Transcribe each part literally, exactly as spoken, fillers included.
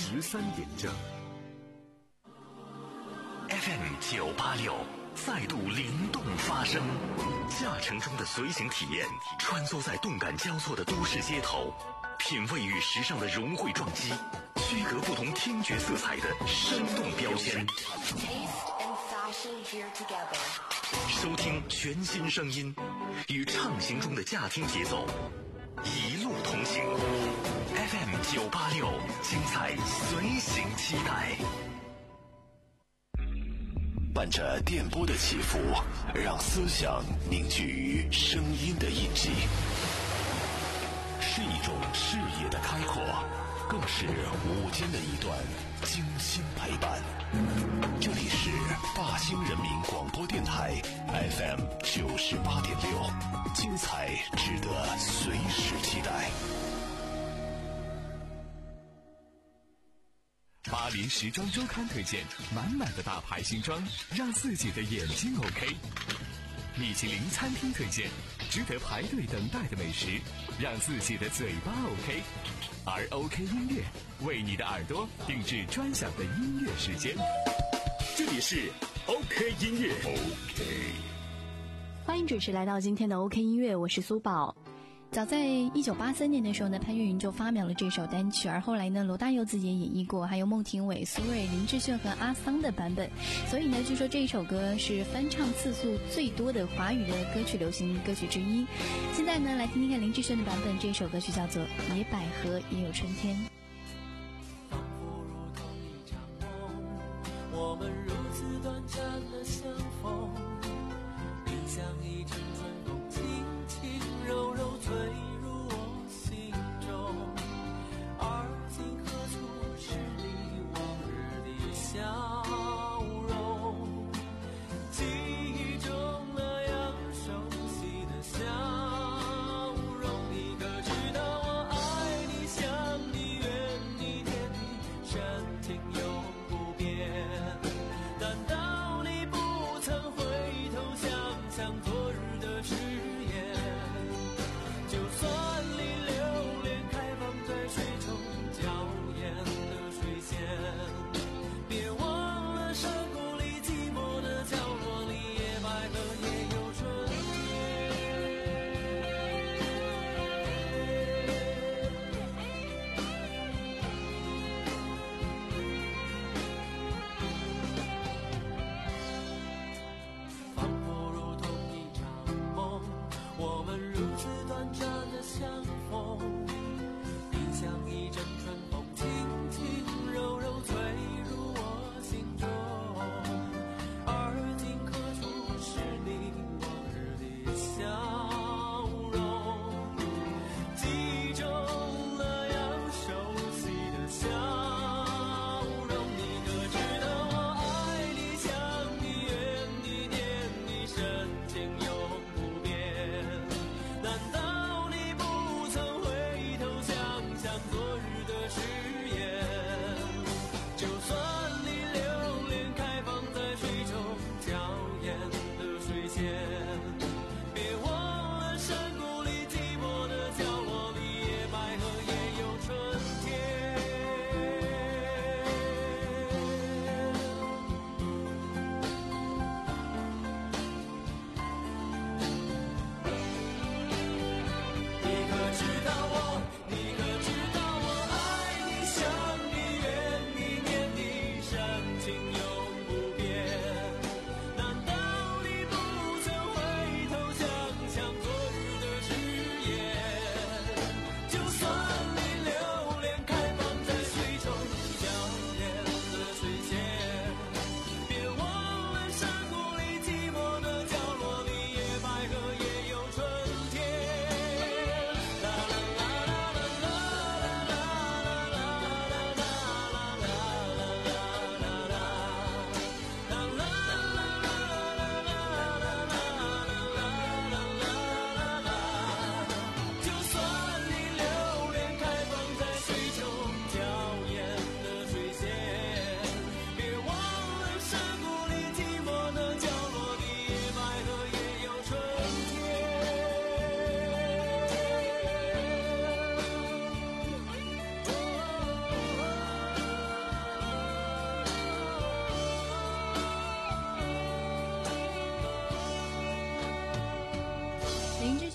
十三点正。 F M 九八六再度灵动发声，驾乘中的随行体验，穿梭在动感交错的都市街头，品味与时尚的融汇撞击，区隔不同听觉色彩的生动标签。收听全新声音，与畅行中的驾听节奏，一路同行。F M 九八六，精彩随行期待。 伴着电波的起伏，让思想凝聚于声音的印记，是一种视野的开阔，更是午间的一段精心陪伴。这里是大兴人民广播电台 F M 九十八点六，精彩值得随时期待。 巴黎时装周刊推荐满满的大牌新装，让自己的眼睛 OK。米其林餐厅推荐值得排队等待的美食，让自己的嘴巴 OK。而 OK 音乐为你的耳朵定制专享的音乐时间，这里是 OK 音乐。 OK， 欢迎准时来到今天的 OK 音乐，我是苏宝。早在一九八三年的时候呢，潘越云就发表了这首单曲，而后来呢，罗大佑自己也演绎过，还有孟庭苇、苏芮、林志炫和阿桑的版本。所以呢，据说这一首歌是翻唱次数最多的华语的歌曲流行歌曲之一。现在呢，来听听看林志炫的版本，这首歌曲叫做《野百合也有春天》。 仿佛如同一场梦，我们如此短暂的相逢，你像一阵春风，轻轻柔柔吹入我心中，而今何处是你往日的笑容，记忆中那样熟悉的笑容，你可知道我爱你想你怨你念你深情永不变，难道你不曾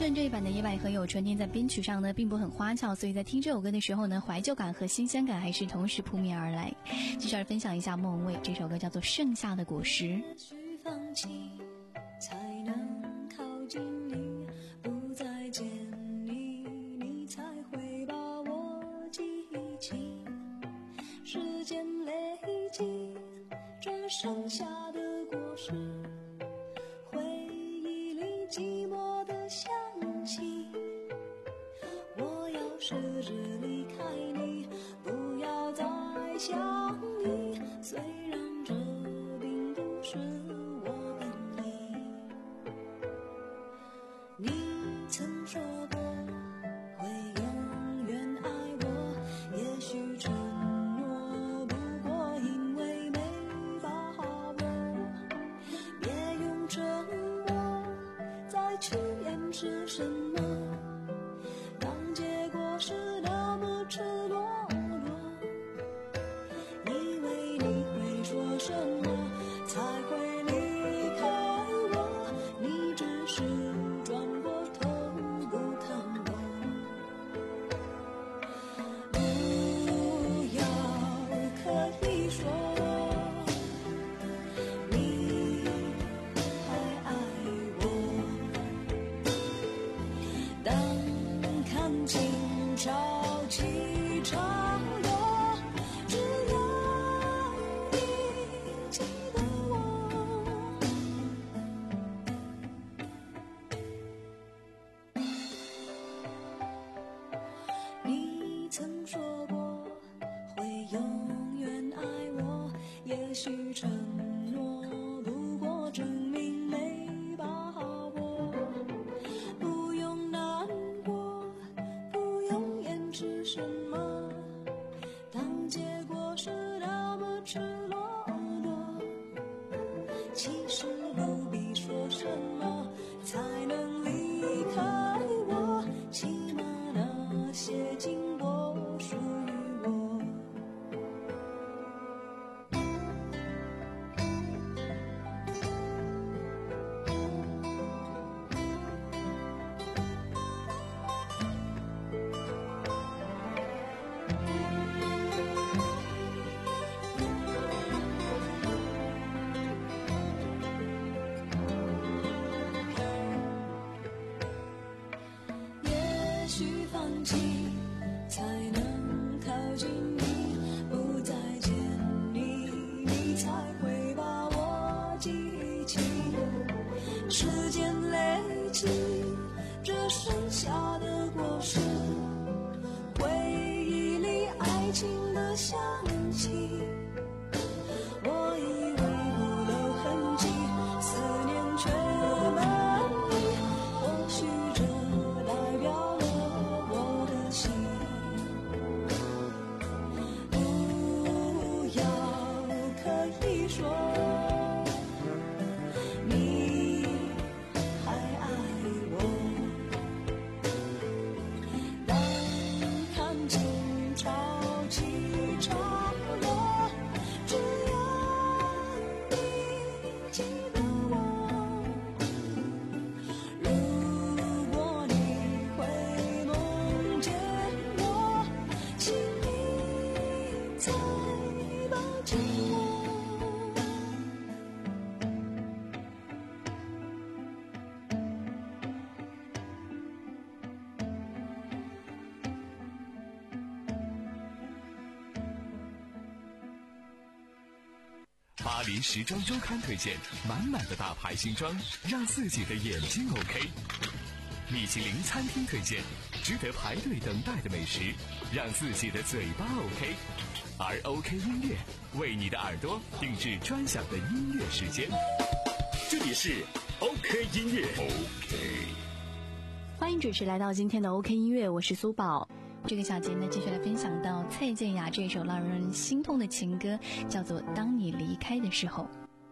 分这一版的野百合有春天在编曲上呢并不很花俏，所以在听这首歌的时候呢，怀旧感和新鲜感还是同时扑面而来。继续来分享一下莫文蔚这首歌叫做《盛夏的果实》。 也许放弃才能靠近你，不再见你，你才会把我记起。时间累积这剩下的果实，回忆里寂寞的香气。我要试着离开你，不要再想你，虽然这并不是我本意。你曾说过会永远爱我，也许承诺不过因为没把握，别用沉默再去掩饰什么，当结果是那么赤裸裸，以为你会说什么才会离开我，你只是转过头不看我。不要刻意说你还爱我，当看清潮起潮落，只要你记得我。你曾说过会永远爱我，也许承诺不过证明没把握，不用难过，不用掩饰什么，当结果是那么赤裸裸，其实不必说什么才能离开我，起码那些经过属于我。也许放弃才能靠近你，不再见你，你才会把我记起。时间累积这剩下的果实，回忆里爱情的香气。我以为不留痕迹，思念却满溢，或许这代表了我的心。不要刻意说你还爱我，当看清潮起潮落，只要你记得我。如果你会梦见我，请你再抱紧我。 巴黎时装周刊推荐满满的大牌新装，让自己的眼睛 OK。米其林餐厅推荐值得排队等待的美食，让自己的嘴巴 OK。而 OK 音乐为你的耳朵定制专享的音乐时间。 这里是 OK 音乐 OK。 欢迎准时来到今天的 OK 音乐，我是苏宝。这个小节呢，继续来分享到蔡健雅这首让人心痛的情歌，叫做《当你离开的时候》。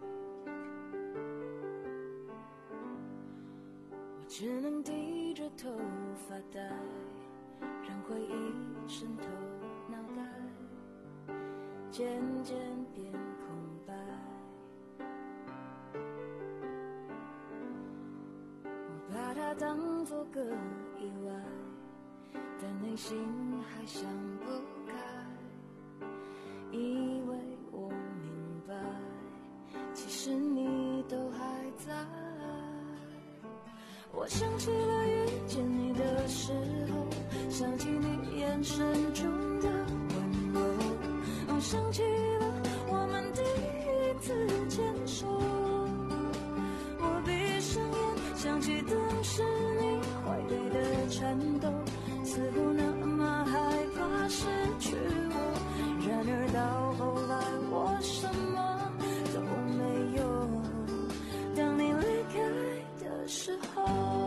我只能低着头发呆，让回忆渗透脑袋，渐渐变空白。我把它当作个意外，但内心还想不开，以为我明白，其实你都还在。我想起了遇见你的时候，想起你眼神中的温柔，哦，想起了我们第一次牵手。我闭上眼，想起当时你怀里的颤抖，似乎那么害怕失去我。然而到后来，我什么都没有。当你离开的时候，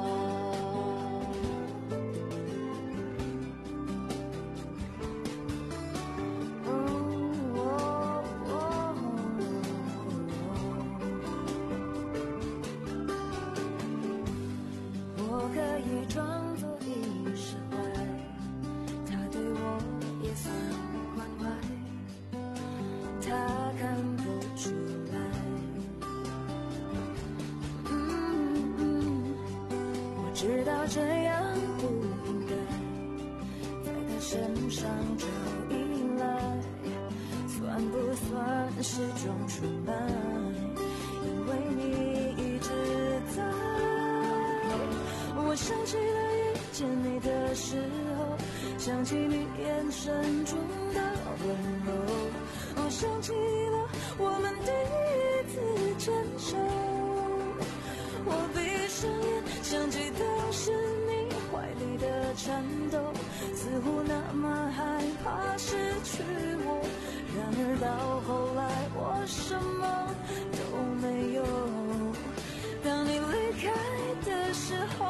我可以装作已释怀，他对我也算关怀，他看不出来。嗯嗯，我知道这样不应该在他身上找依赖，算不算是种出卖？因为你一直在。我想起了遇见你的时候，想起你眼神中的温柔，我想起了我们第一次牵手。我闭上眼，想起当时你怀里的颤抖，似乎那么害怕失去我。然而到后来，我什么都没有。当你离开的时候，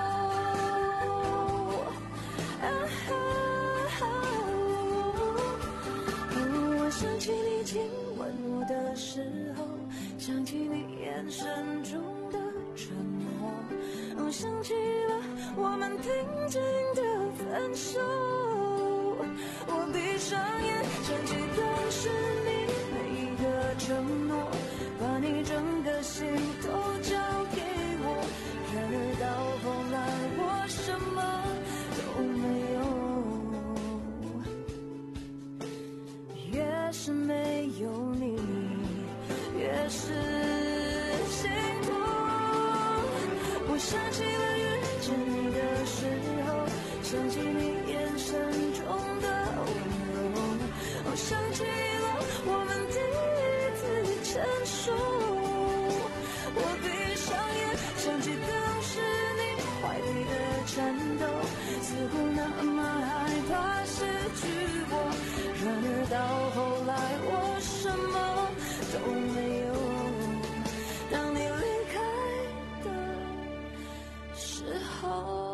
啊啊啊哦，我想起你亲吻我的时候，想起你眼神中的沉默，我想起了我们平静的分手。我闭上眼，想起当时你每一个承诺，把你整个心都交给我。然而到后来，我什么都没有。越是没有你，越是心痛。我想起了遇见你的时候，想起你眼神中的温柔，我想起了我们第一次牵手。我闭上眼，想起当时你怀里的颤抖，似乎那么害怕失去我。然而到后来，我什么都没有。当你离开的时候。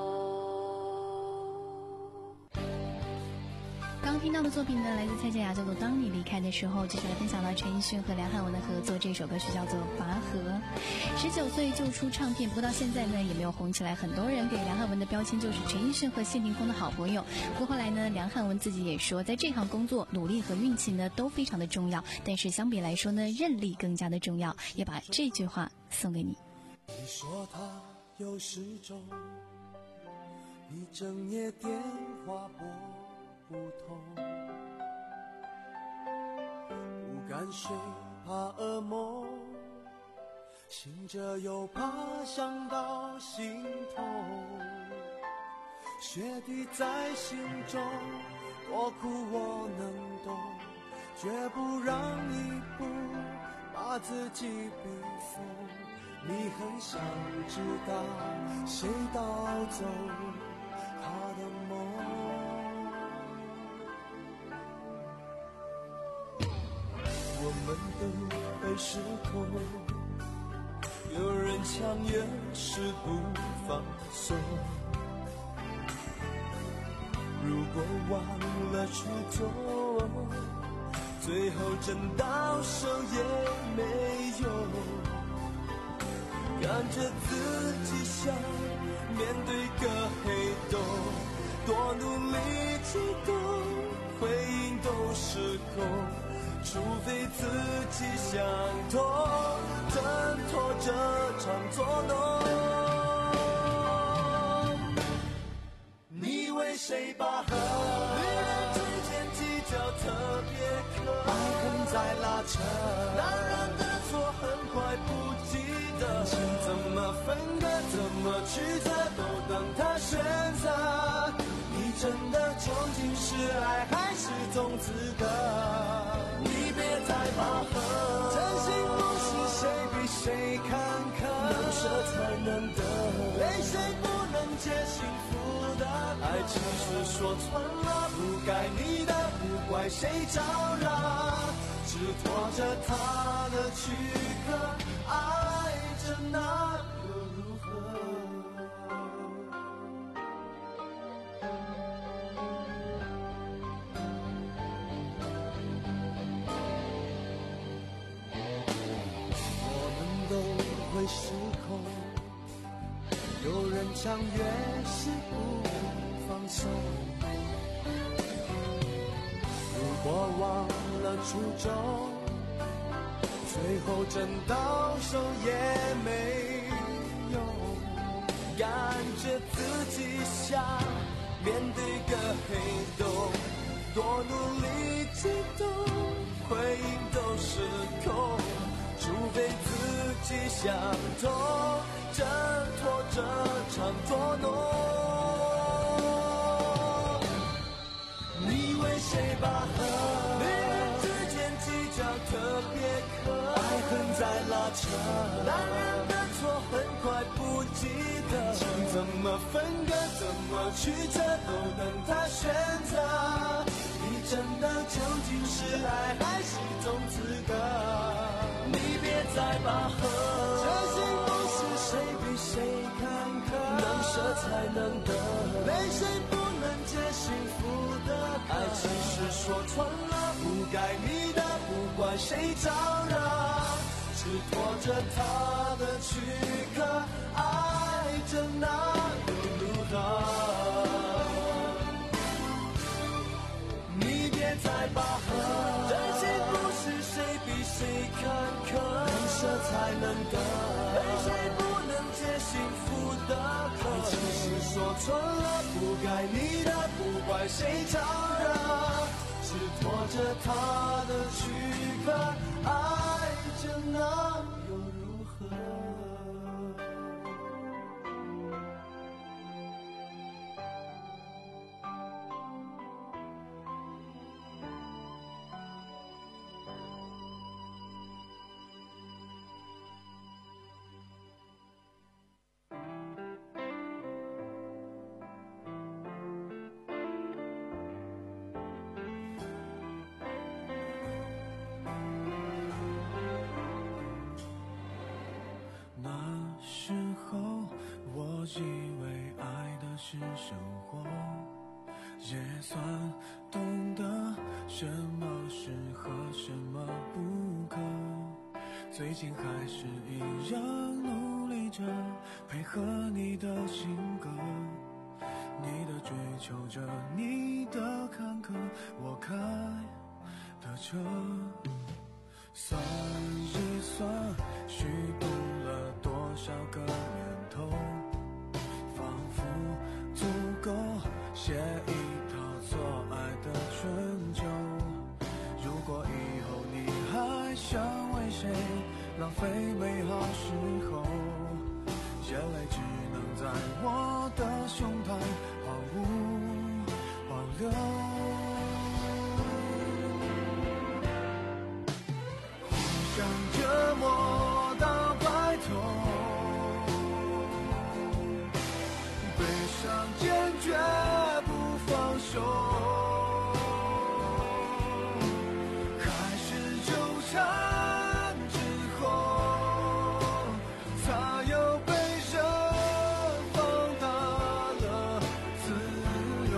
刚听到的作品呢，来自蔡健雅，叫做《当你离开的时候》。接下来分享到陈奕迅和梁汉文的合作，这首歌曲叫做《拔河》。十九岁就出唱片，不过到现在呢也没有红起来。很多人给梁汉文的标签就是陈奕迅和谢霆锋的好朋友。不过后来呢，梁汉文自己也说，在这行工作，努力和运气呢都非常的重要，但是相比来说呢，韧力更加的重要。也把这句话送给你。 你说他有时钟，一整夜电话拨不通，不敢睡怕噩梦，醒着又怕想到心痛，雪滴在心中，多苦我能懂，绝不让一步把自己逼疯。你很想知道谁盗走他的梦，我们都被时空，有人强颜是不放松。如果忘了初衷，最后真到手也没用。看着自己像面对个黑洞，多努力启动，回应都失控。除非自己想通，挣脱这场捉弄。 谁拔河？女人之间计较特别渴，爱恨在拉扯，男人的错很快不记得，情怎么分割，怎么曲折，都等他选择。你真的究竟是爱还是种资格？你别再拔河，真心不是谁比谁坎坷，能舍才能得，泪水不能解幸福的，爱其实说穿了不该你的，不怪谁招惹，只拖着他的躯壳，爱着那又如何？会失控，有人唱越是不放松。如果忘了初衷，最后真到手也没用。感觉自己像面对个黑洞，多努力激动，回应都是空。除非自己想通，挣脱这场捉弄。你为谁拔河？女人之间计较特别渴，爱恨在拉扯，男人的错很快不记得，情怎么分割，怎么曲折，都等他选择。你真的究竟是爱还是种资格？你别再拔河，这心不是谁比谁坎坷，能舍才能得，泪水不能解幸福的，爱其实说穿了不该你的，不管谁招惹，只拖着他的躯壳，爱着那又如何？你别再拔河，真心不是谁比谁坎坷，能舍才能得，泪水不能解幸福的渴，爱其实说穿了不该你的，不怪谁招惹，只拖着他的躯壳，爱着那又如何？以为爱的是生活，也算懂得什么适合，什么不可。最近还是一样努力着配合你的性格，你的追求着，你的坎坷，我开的车。算一算，虚度了多少个年头，仿佛足够写一套做爱的春秋。如果以后你还想为谁浪费美好时候，眼泪只能在我的胸膛毫无保留。想折磨到白头，悲伤坚决不放手，开始纠缠之后，才又被人放大了自由。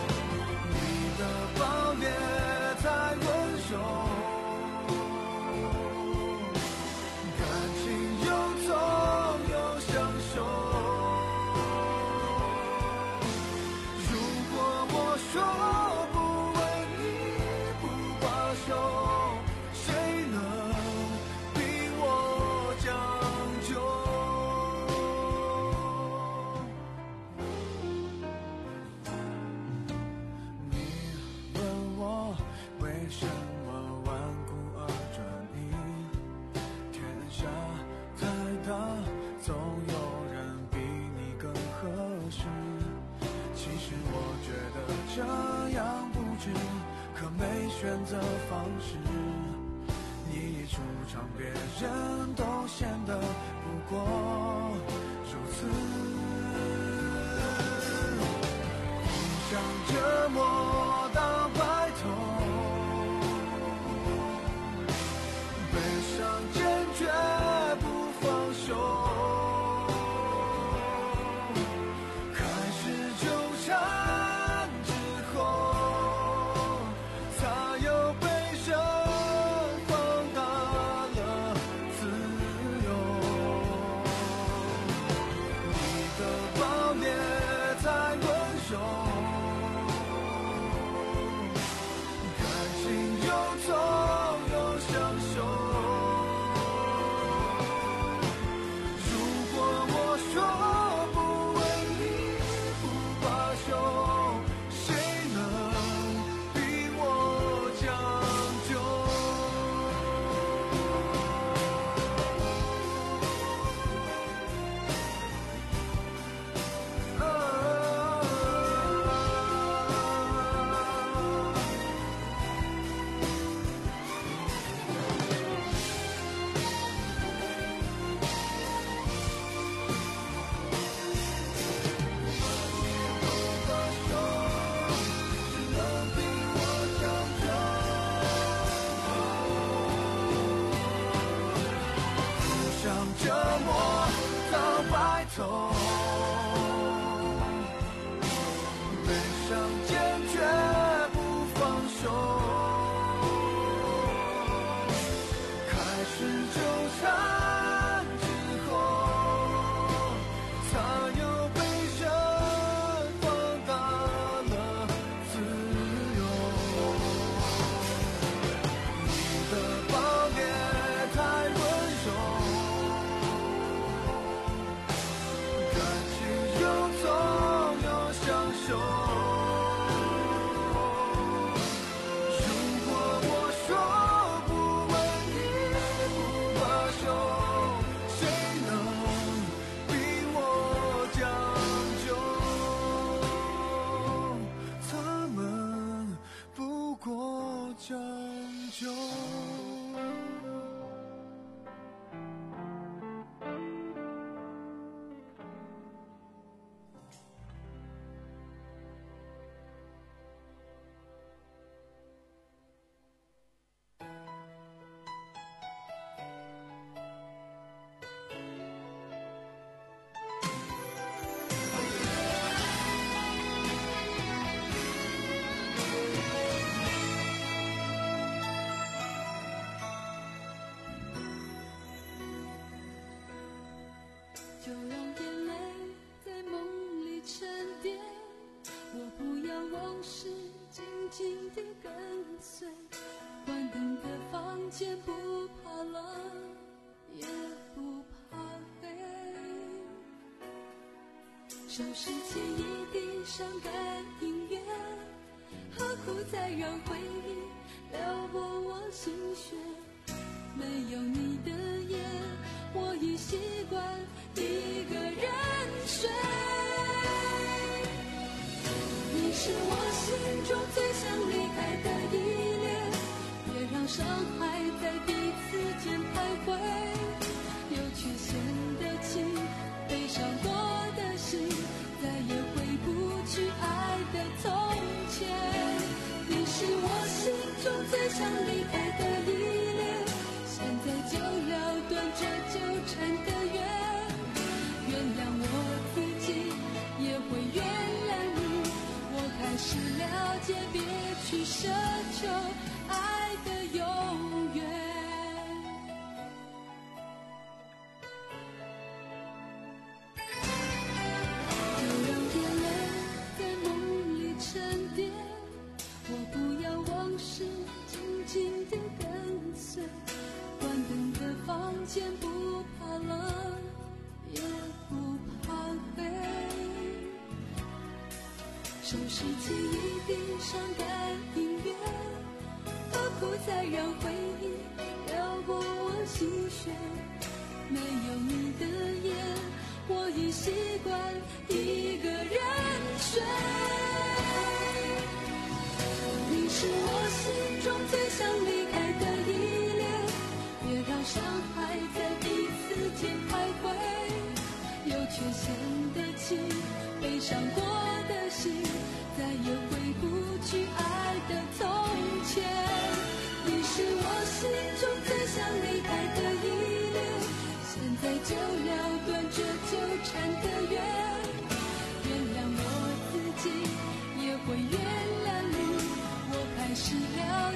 你的暴烈太温柔， 选择方式，你一出场，别人都显得不过如此，互相折磨到白头，悲伤坚决不放手。 就让眼泪在梦里沉淀，我不要往事紧紧地跟随，关灯的房间不怕冷也不怕黑，收拾起一地伤感音乐，何苦再让回忆撩拨我心弦，没有你的夜我已习惯一个人睡，你是我心中最想离开的依恋，别让伤害在彼此间徘徊，有缺陷的情，悲伤过的心，再也回不去爱的从前，你是我心中最想离开的依恋，现在就了断这纠缠的缘，原谅我自己也会原谅你，我开始了解别去奢求爱的永远，就让眼泪在梦里沉淀，我不要往事紧紧地跟随，关灯的房间不怕冷也不怕黑，收拾起一地伤感音乐，何苦再让回忆撩拨我心弦，没有你的夜我已习惯一个人睡，你是我心中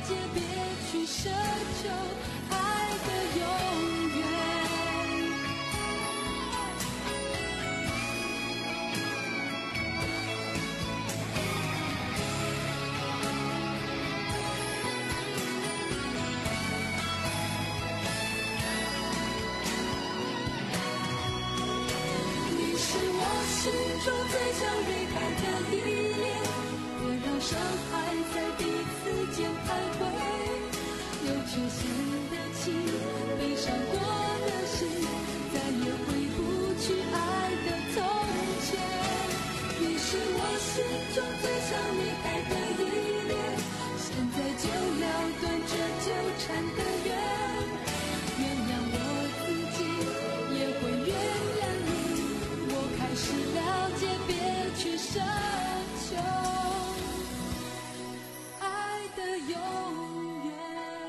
解，别去奢求爱的永远。你是我心中最想离开的依恋，别让伤害在彼此间徘徊，有缺陷的情，悲伤过的心，再也回不去爱的从前。你是我心中最想离开的依恋，现在就了断这纠缠的缘，原谅我自己，也会原谅你，我开始了解，别去奢求爱的永远。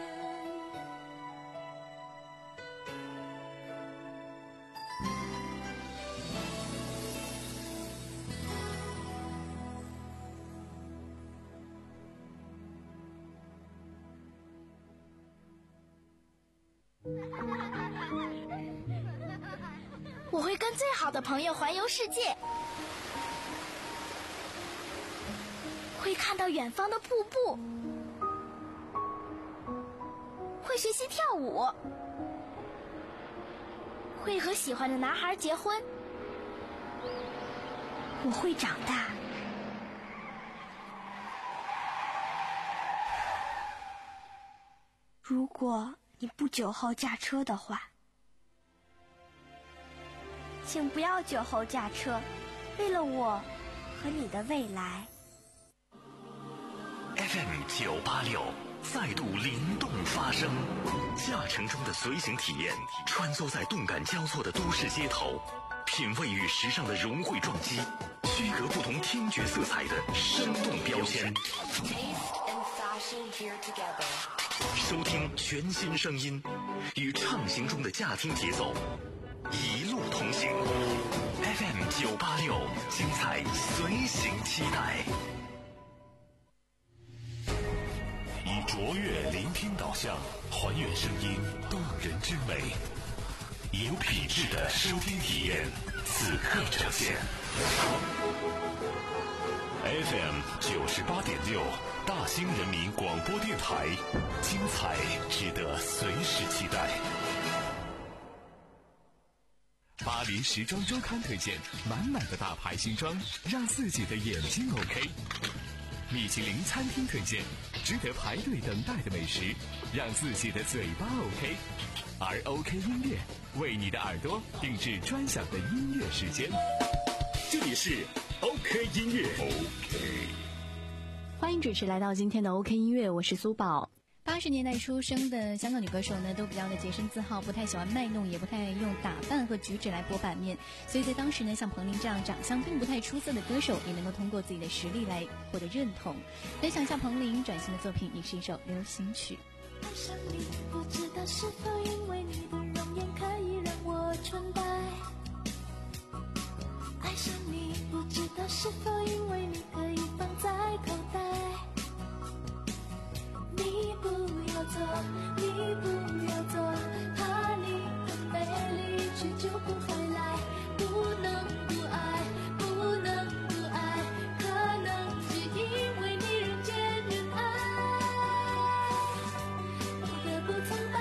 我会跟最好的朋友环游世界，会看到远方的瀑布，会学习跳舞，会和喜欢的男孩结婚。我会长大。如果你不久后驾车的话，请不要酒后驾车，为了我和你的未来。 F M 九八六再度灵动发声，驾乘中的随行体验，穿梭在动感交错的都市街头，品味与时尚的融汇撞击，区隔不同听觉色彩的生动标签。收听全新声音，与畅行中的驾听节奏，一路同行。F M 九八六，精彩随行期待。 以卓越聆听导向，还原声音动人之美，有品质的收听体验，此刻呈现。F M 九十八点六，大兴人民广播电台，精彩值得随时期待。 巴黎时装周刊推荐满满的大牌新装，让自己的眼睛 OK。米其林餐厅推荐值得排队等待的美食，让自己的嘴巴 OK。而 OK 音乐为你的耳朵定制专享的音乐时间。这里是 OK 音乐 OK。 欢迎准时来到今天的 OK 音乐，我是苏宝。八十年代出生的香港女歌手呢，都比较的洁身自好，不太喜欢卖弄，也不太用打扮和举止来博版面。所以在当时呢，像彭羚这样长相并不太出色的歌手，也能够通过自己的实力来获得认同。分享一下彭羚转型的作品，也是一首流行曲。 爱上你，不知道是否因为你的容颜可以让我纯白。爱上你，不知道是否因为你可以放在口袋。你不要走，你不要走，怕你的美丽一去就不回来。不能不爱，不能不爱，可能是因为你人见人爱，不得不苍白。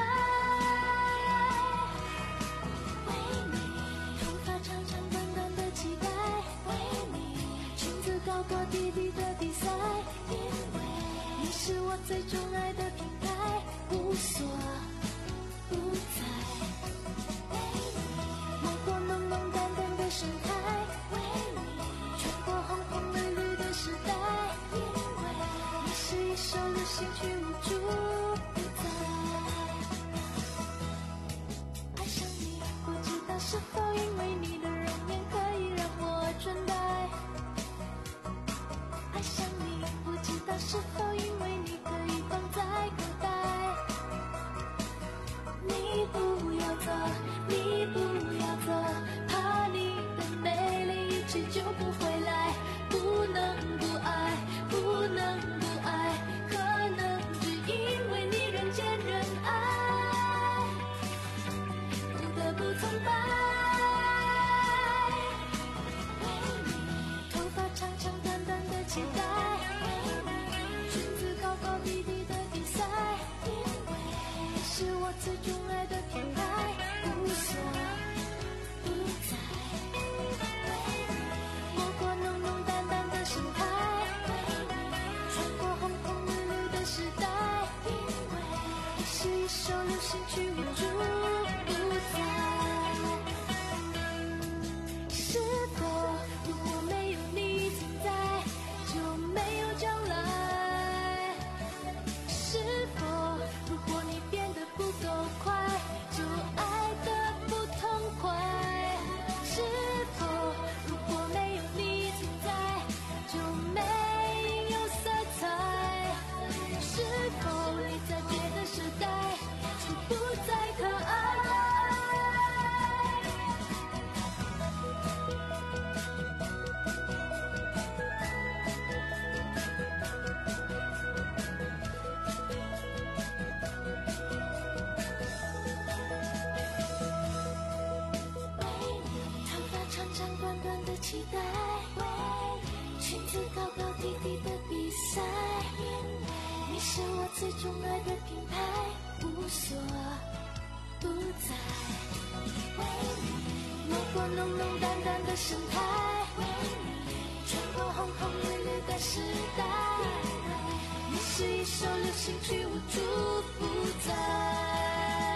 为你，头发长长短短的期待，为你，裙子高高低低的比赛，因为你是我最钟爱的品牌，无所不在。为你，买过浓浓淡淡的盛开，为你，穿过红红绿绿的时代，因为你是一首流行曲，无处不在。爱上你，不知道是否因为你的容颜可以让我纯白。爱上你，不知道是否因为你可以放在口袋。你不要走，你不要走，怕你的美丽一去就不回来。不能不爱，不能不爱，可能最钟爱的品牌，无所不在。摸过浓浓淡淡的生态，穿过红红绿绿的时代，你是一首流行曲，无处不在。是否如果没有你存在，就没有将来？是否如果你变得不够快，就爱得不痛快？是否如果没有你存在，就没有色彩？是否你在别的时代就不再可爱？头发长长短短的期待，裙子高高低低的比赛，你是我最钟爱的品牌，无所不在。摸过浓浓淡淡的生态，穿过红红绿绿的时代，你是一首流行曲，无处不在。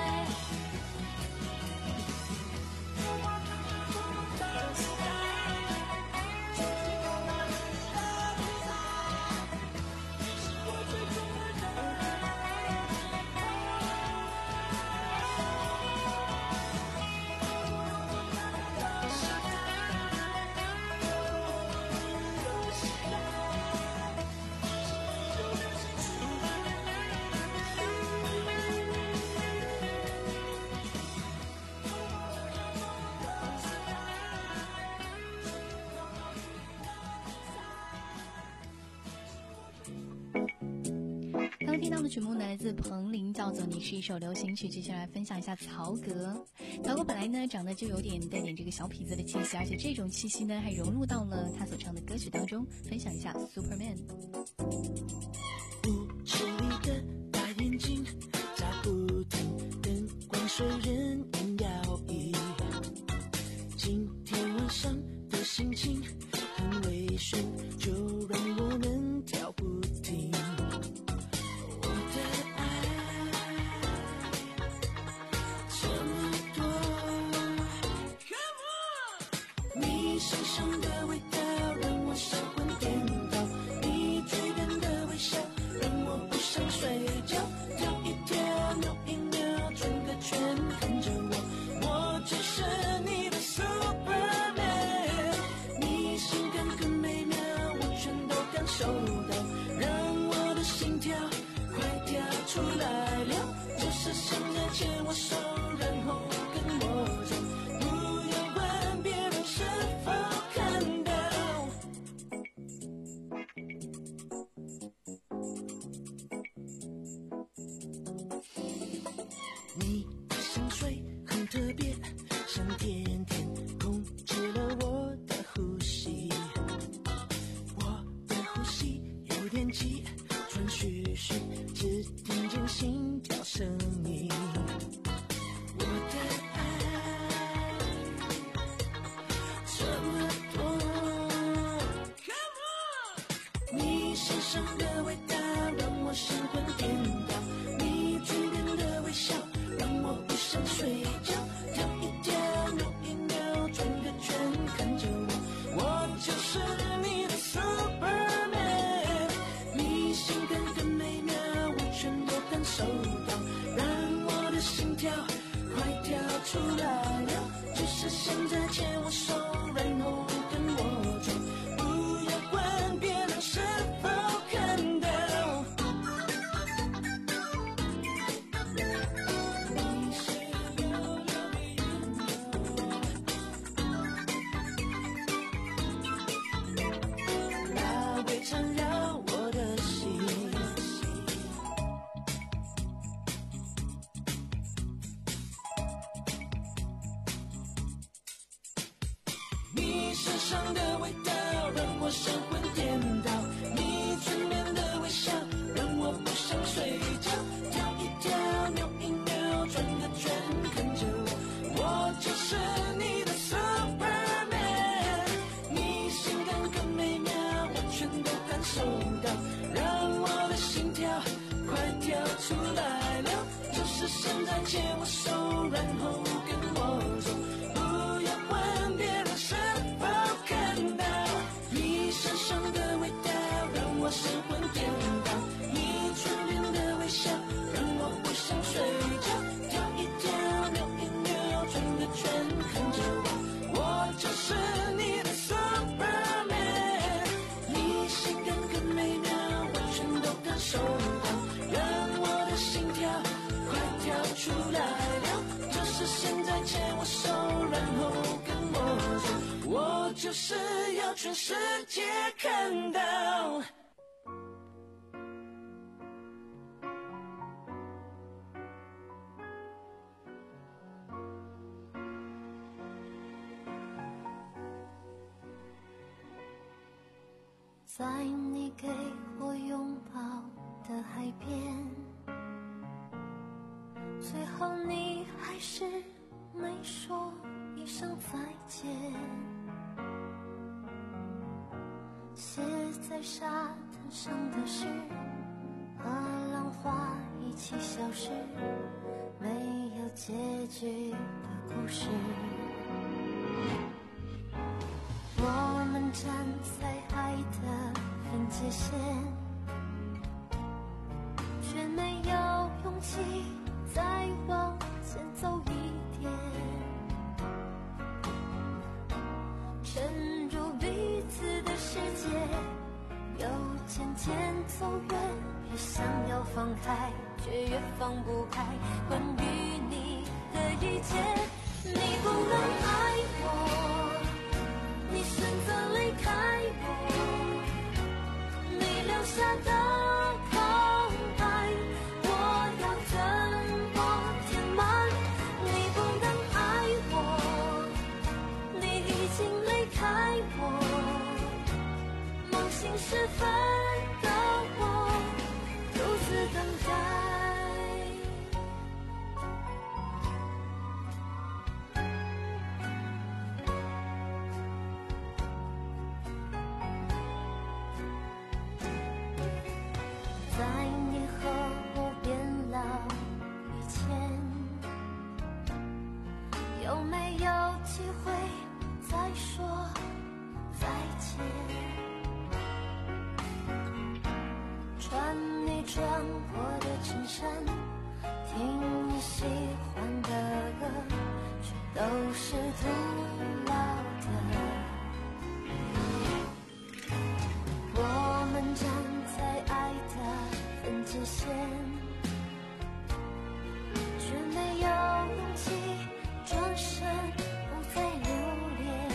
刚刚听到的曲目呢，来自彭羚，叫做《你是一首流行曲》。接下来分享一下曹格。曹格本来呢长得就有点带点这个小痞子的气息，而且这种气息呢还融入到了他所唱的歌曲当中。分享一下 Superman。 舞池里的大眼睛眨不停，灯光水人影摇曳。今天晚上的心情很微醺，就让我们跳不停。我的爱这么多，你身上的味道让我神魂颠倒，你嘴边的微笑让我不想睡觉，跳一跳扭一扭转个圈看着我，我就是你的 Superman， 你性感更美妙，我全都感受到，让我的心跳快跳出来了，就是现在牵我手，然后跟我走，不要管别人是否看到。你的香水很特别，像甜甜控制了我的呼吸，我的呼吸有点急，喘吁吁，只听见心跳声音。我的爱这么多，你身上的味道让我神魂颠倒，你嘴边的微笑让我不想睡觉，跳一跳扭一扭转个圈看着我，我就是你的 Superman， 你性感更美妙，我全都感受到，让我的心跳快跳出来了，就是现在牵我手，然后跟我走，不要管别人是否看到。你是有那微缠绕我的心，你身上的味道让我神魂颠倒，你嘴边的微笑让我不想睡觉，跳一跳扭一扭转就是要全世界看到。 在你给我拥抱的海边，最后你还是没说一声再见。写在沙滩上的诗和浪花一起消失，没有结局的故事。我们站在爱的分界线，却没有勇气再往前走一点。沉入彼此的世界，又渐渐走远，越想要放开，却越放不开。关于你的一切，你不能爱我，你选择离开我，你留下的空白，我要怎么填满？你不能爱我，你已经离开我，梦醒时分的我独自等待。在你和我变老以前，有没有机会再说再见？穿你穿过的衬衫，听你喜欢的歌，却都是徒劳的。我们站在爱的分界线，却没有勇气转身不再留恋。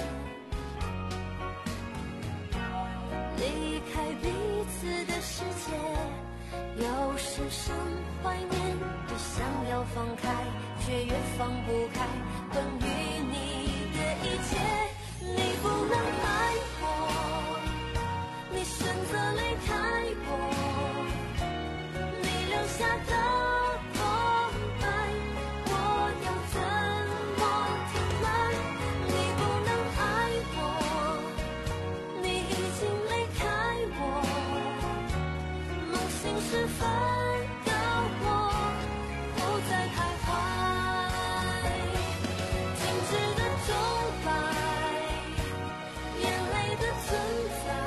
离开彼此的世界，有时生怀念，越想要放开，却越放不开。关于你的一切，你不能爱我，你选择离开我，你留下的空白，我要怎么填满？你不能爱我，你已经离开我，梦醒时分的我不再徘徊。停止的钟摆，眼泪的存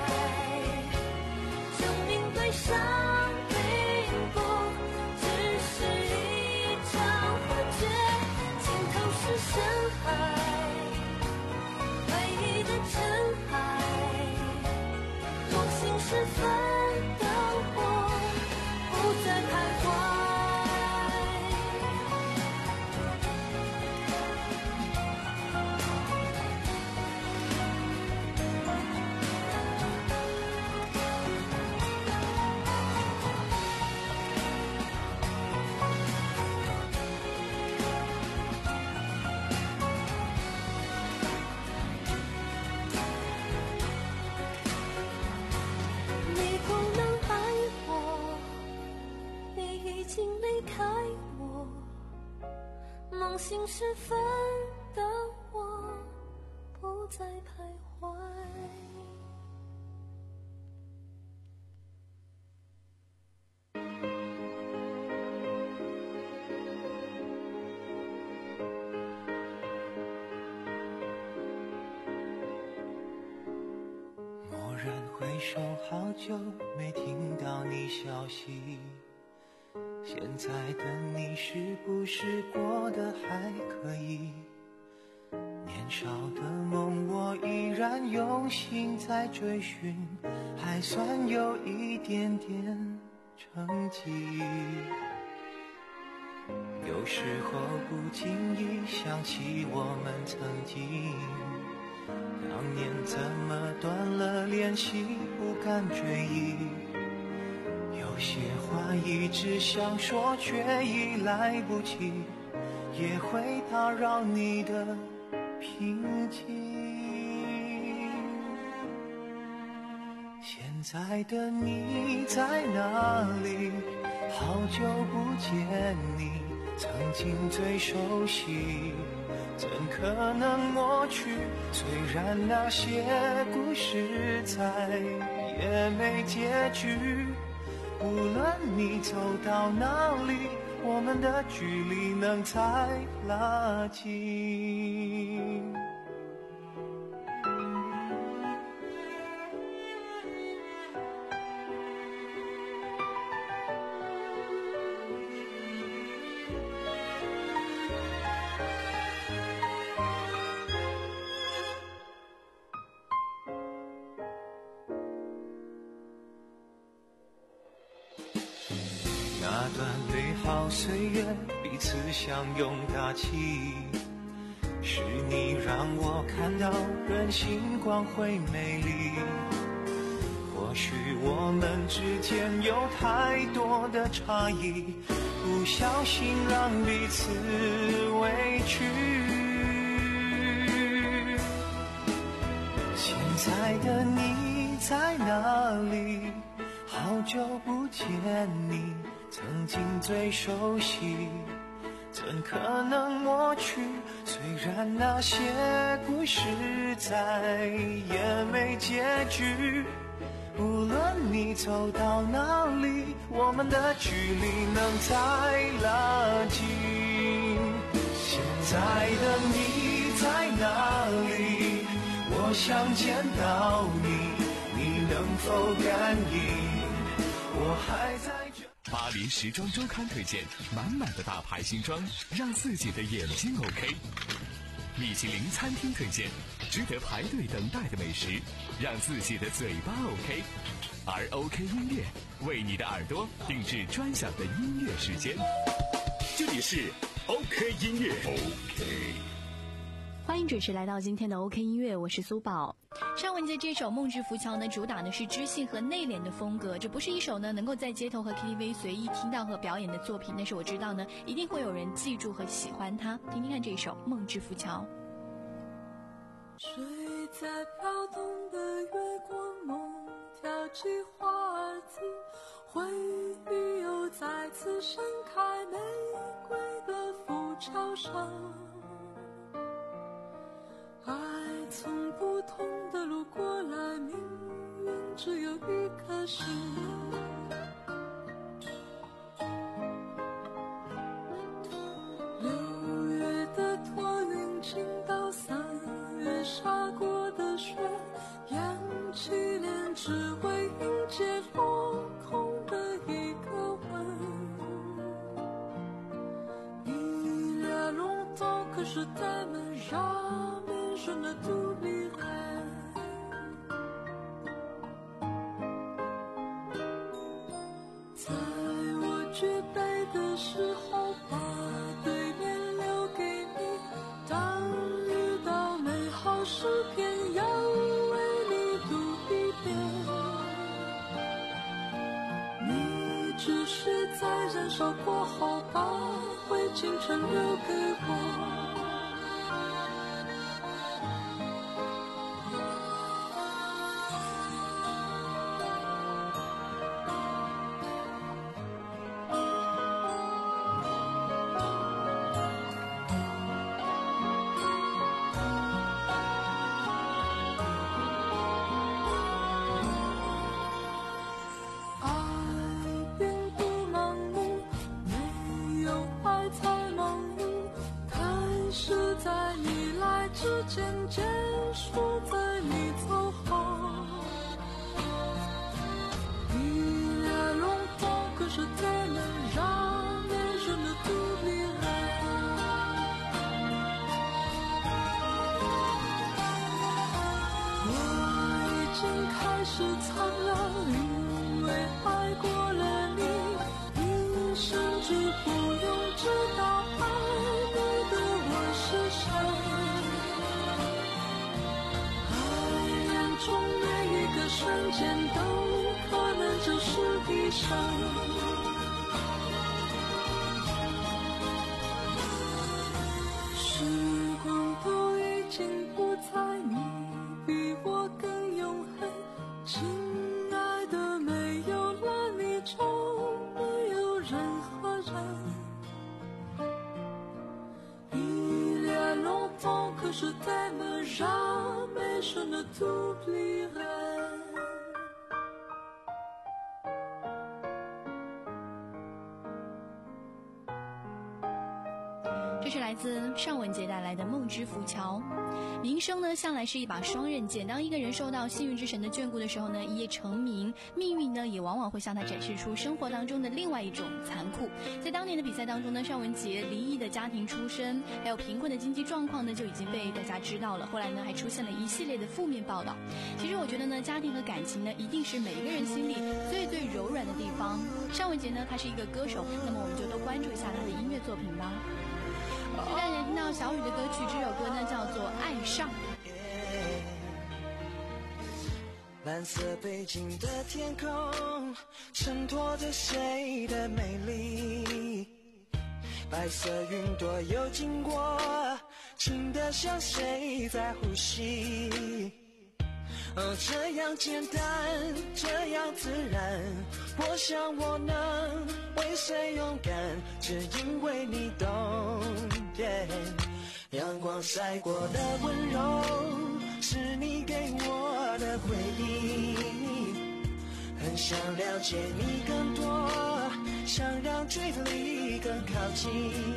在，证明对伤并不只是一场幻觉，尽头是深海，回忆的尘埃，梦醒时分的我不再徘徊。你不能爱我，你已经离开我，梦醒时分的我不再徘徊。 蓦然回首，好久没听到你消息。现在的你是不是过得还可以？年少的梦我依然用心在追寻，还算有一点点成绩。有时候不经意想起我们曾经当年怎么断了联系，不敢追忆，有些话一直想说，却已来不及，也会打扰你的平静。现在的你在哪里？好久不见你，曾经最熟悉，怎可能抹去？虽然那些故事再也没结局，无论你走到哪里，我们的距离能再拉近。那段美好岁月，彼此相拥大气，是你让我看到人性光辉美丽。或许我们之间有太多的差异，不小心让彼此委屈。现在的你在哪里？好久不见你，曾经最熟悉，怎可能抹去？虽然那些故事再也没结局，无论你走到哪里，我们的距离能再拉近。现在的你在哪里？我想见到你，你能否感应？我还在这。 巴黎时装周刊推荐满满的大牌新装，让自己的眼睛 OK。米其林餐厅推荐值得排队等待的美食，让自己的嘴巴 OK。而 OK 音乐为你的耳朵定制专享的音乐时间。 这里是 OK 音乐 OK。 欢迎准时来到今天的 OK 音乐，我是苏宝。尚雯婕这首《梦之浮桥》呢，主打的是知性和内敛的风格，这不是一首呢能够在街头和 K T V 随意听到和表演的作品，但是我知道呢，一定会有人记住和喜欢它。听听看这首《梦之浮桥》。 水在飘动的月光，梦跳起花儿子，回忆又再次盛开，玫瑰的浮桥上。爱从不同的路过来，命运只有一颗心。六月的托云倾倒三月下过的雪，扬起脸只为迎接落空的一个吻。Il y a longtemps que je t'aime, jamais je ne t'oublierai。 在我举杯的时候，把对面留给你，当遇到美好诗篇，要为你读一遍。你只是在燃烧过后，把灰烬全留给我。之间结束在你走后。Il y a longtemps que je t'aime, jamais je ne t'oublierai。 我已经开始苍老，因为爱过了你，你甚至不用知道爱你的我是谁。 中每一个瞬间都可能就是一生。时光都已经不在，你比我更永恒，亲爱的，没有了你就没有任何人。Il y a longtemps que je t'aime, jamais je ne t'oublierai。 这是来自尚雯婕带来的《梦之浮桥》。名声呢，向来是一把双刃剑。当一个人受到幸运之神的眷顾的时候呢，一夜成名，命运呢，也往往会向他展示出生活当中的另外一种残酷。在当年的比赛当中呢，尚雯婕离异的家庭出身，还有贫困的经济状况呢，就已经被大家知道了。后来呢，还出现了一系列的负面报道。其实我觉得呢，家庭和感情呢，一定是每一个人心里最最柔软的地方。尚雯婕呢，她是一个歌手，那么我们就多关注一下她的音乐作品吧。现在听到小雨的歌曲，这首歌呢叫做《爱上》。 蓝色背景的天空衬托着谁的美丽，白色云朵又经过，轻得像谁在呼吸。哦，这样简单，这样自然，我想我能为谁勇敢，只因为你懂。Yeah， 阳光晒过的温柔，是你给我的回忆。很想了解你更多，想让距离更靠近。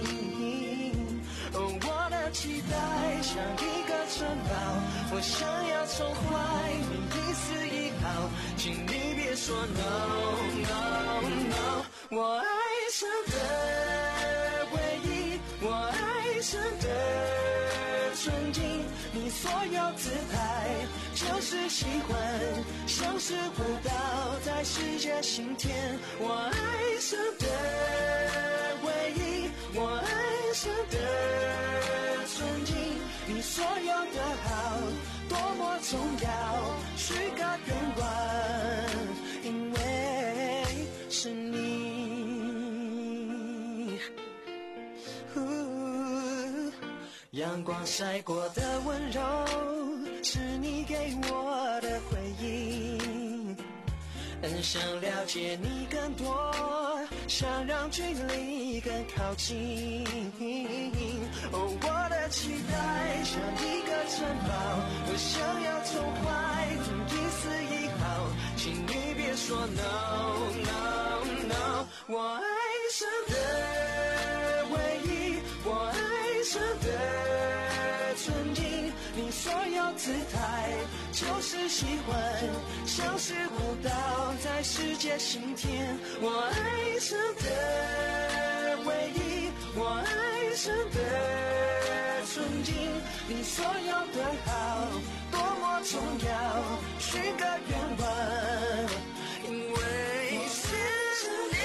哦，我的期待像一个城堡，我想要宠坏你一丝一毫，请你别说 no no no。 我爱上的唯一，我爱上的纯净，你所有姿态就是喜欢，像是舞蹈在世界心田。我爱上的唯一，我爱上的纯净，你所有的好多么重要，许个愿望，因为是你。阳光晒过的温柔，是你给我的回应。很想了解你更多，想让距离更靠近。哦，我的期待像一个城堡，我想要宠坏你一丝一毫，请你别说 no no no。 我爱上的唯一，我爱上的纯净，你所有姿态就是喜欢，像是舞蹈在世界心田。我爱上的唯一，我爱上的纯净，你所有的好多么重要，许个愿望，因为是你。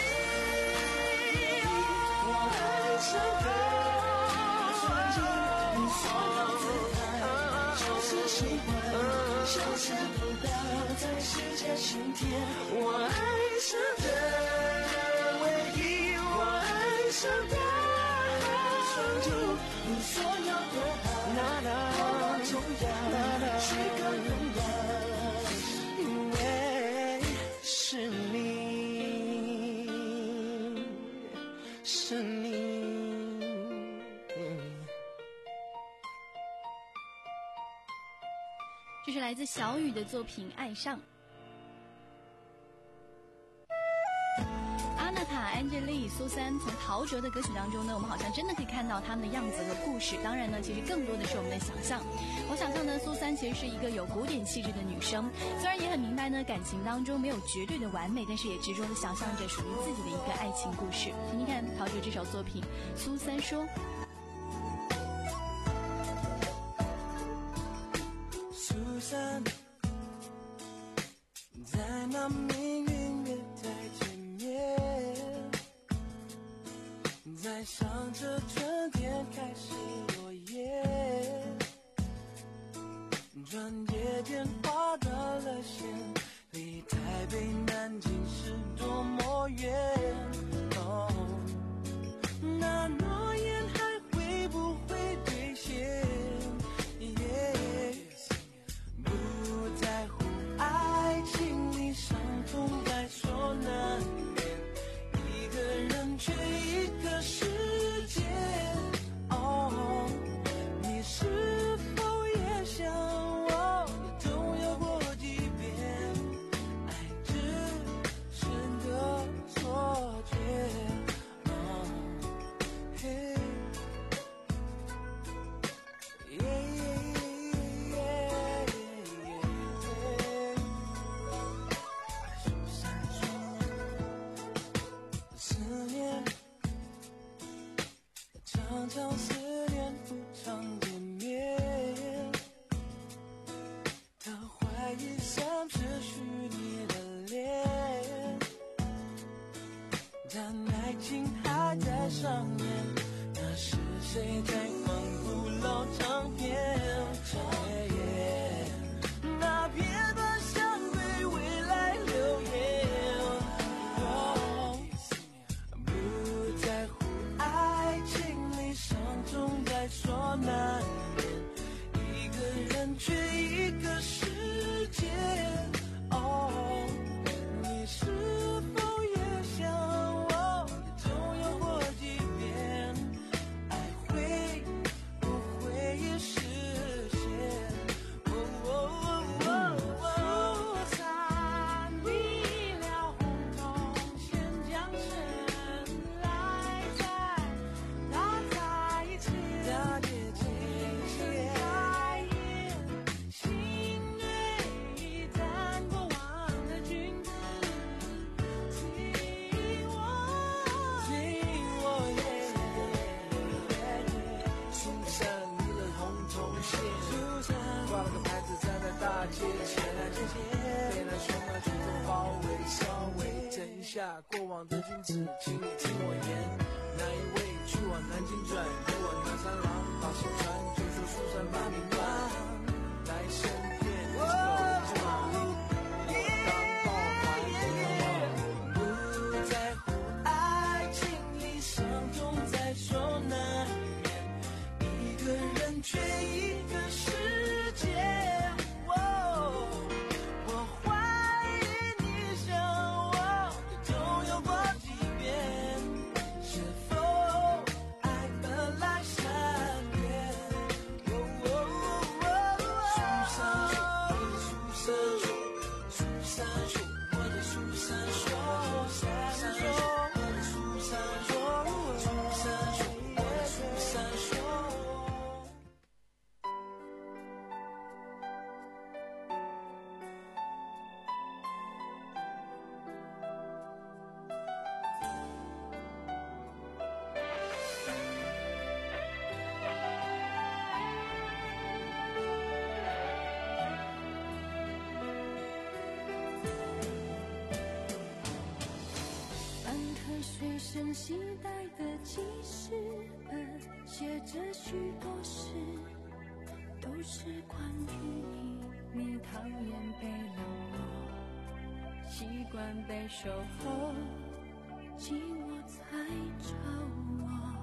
我爱上的纯净，你所有姿态就是喜欢，像是舞蹈在世界心田。我爱上的唯一，我爱上的纯净，你所有的好多么重要，许个愿望，因为是你，是你。 这是来自小雨的作品《爱上》。阿娜塔、Angelique、苏珊，从陶喆的歌曲当中呢，我们好像真的可以看到他们的样子和故事。当然呢，其实更多的是我们的想象。我想象呢，苏珊其实是一个有古典气质的女生，虽然也很明白呢，感情当中没有绝对的完美，但是也执着的想象着属于自己的一个爱情故事。听听看陶喆这首作品《苏珊说》。 苏珊，在那命运月台前面，在想着春天开始落叶， 转眼间划断了线，离台北南京是多么远。哦，那诺言还会不会兑现？ Yeah, 不在乎爱情里伤痛在所难免，一个人却一个世界。哦，你是否也像我，也动摇过几遍？爱只是个错觉。哦，嘿。 常常思念不常见面，他怀疑像是虚拟的脸，但爱情还在上演。那是谁在反复老唱片？那片段像对未来留言。哦，不在乎爱情。 伤痛在所难免，一个人却一个世界。哦，你是否也像我，也动摇过几遍？爱会不会也实现？哦哦哦哦，参与了红通线将深来在。 大街情深开眼，心对淡过往的君子，听我，听我耶。苏珊离了红通线，苏珊挂了个牌子站在大街前，被那喧闹群众包围包围。整一下过往的君子，请你听我言，哪一位？ 去往南京转，给我拿三郎把心传，就说苏珊把你乱，来生变走之马路，我当爆还不在乎爱情里伤痛在所难免，一个人却一个世界。哦，我怀疑你像我，也动摇过几遍，是否？ 本来善变，哦哦哦哦，苏珊树，苏珊树，我的苏珊树，苏珊树，我的苏珊树，苏珊树，我的苏珊树。 随身携带的记事本，写着许多事，都是关于你。你讨厌被冷落，习惯被守候，寂寞才找我。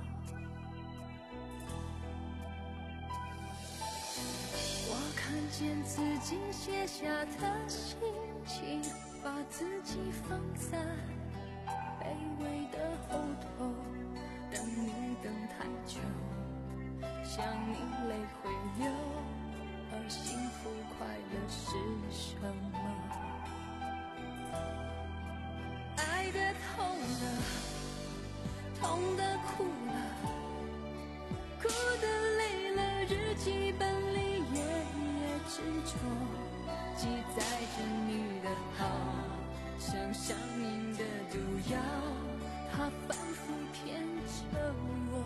我看见自己写下的心情，把自己放在 卑微的后头，等你等太久，想你泪会流，而幸福快乐是什么？爱的痛了，痛的哭了，哭的累了，日记本里夜夜执着，记载着你的好。 像上瘾的毒药，它反复骗着我。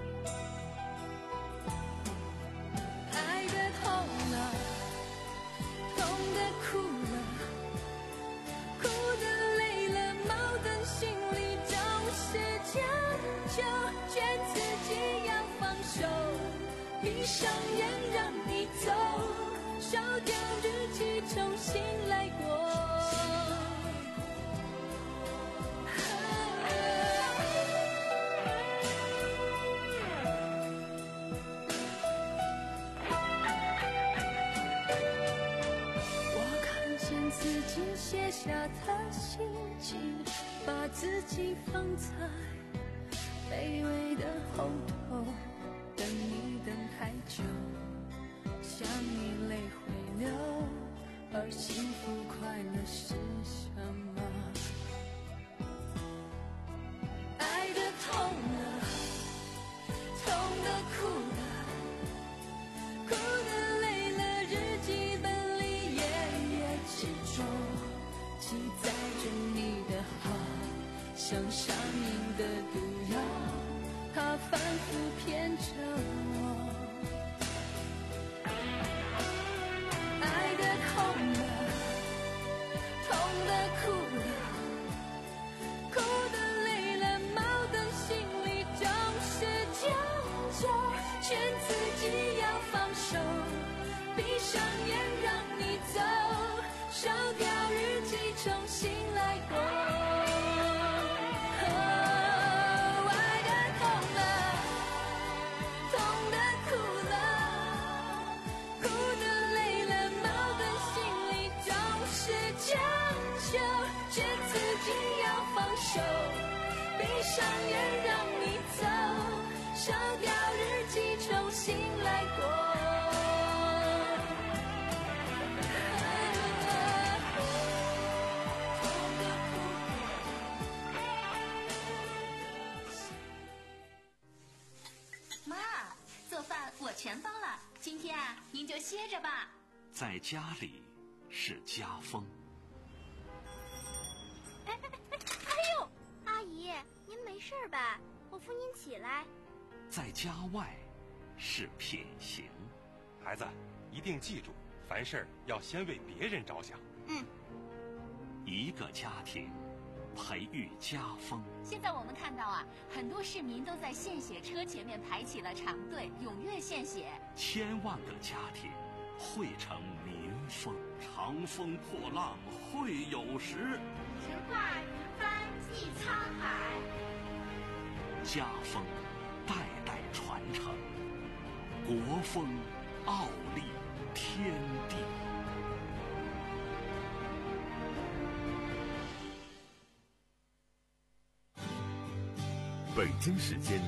爱的痛了，痛的哭了，哭的累了，矛盾心里总是将就，劝自己要放手，闭上眼让你走。 烧掉日记，重新来过。我看见自己写下的心情，把自己放在卑微的后头，等你等太久，想你泪会流，而幸福快乐是什么？爱的痛了，痛的哭了，哭的累了，日记本里页页执着，记载着你的好，像上瘾的毒药，它反复骗着我。爱的痛了，痛的哭了，哭的累了，矛盾心里总是将就，劝自己要放手，闭上眼让你走，烧掉日记，重新来过。闭上眼让你走，烧掉日记，重新来过。 妈，做饭我全帮了，今天啊，您就歇着吧。 在家里是家风。 阿姨，您没事吧？我扶您起来。 在家外是品行。 孩子，一定记住，凡事要先为别人着想。 嗯。 一个家庭培育家风。 现在我们看到啊，很多市民都在献血车前面排起了长队，踊跃献血。 千万个家庭汇成民风。长风破浪会有时， 直挂云帆济沧海。 家风代代传承，国风傲立天地。 北京时间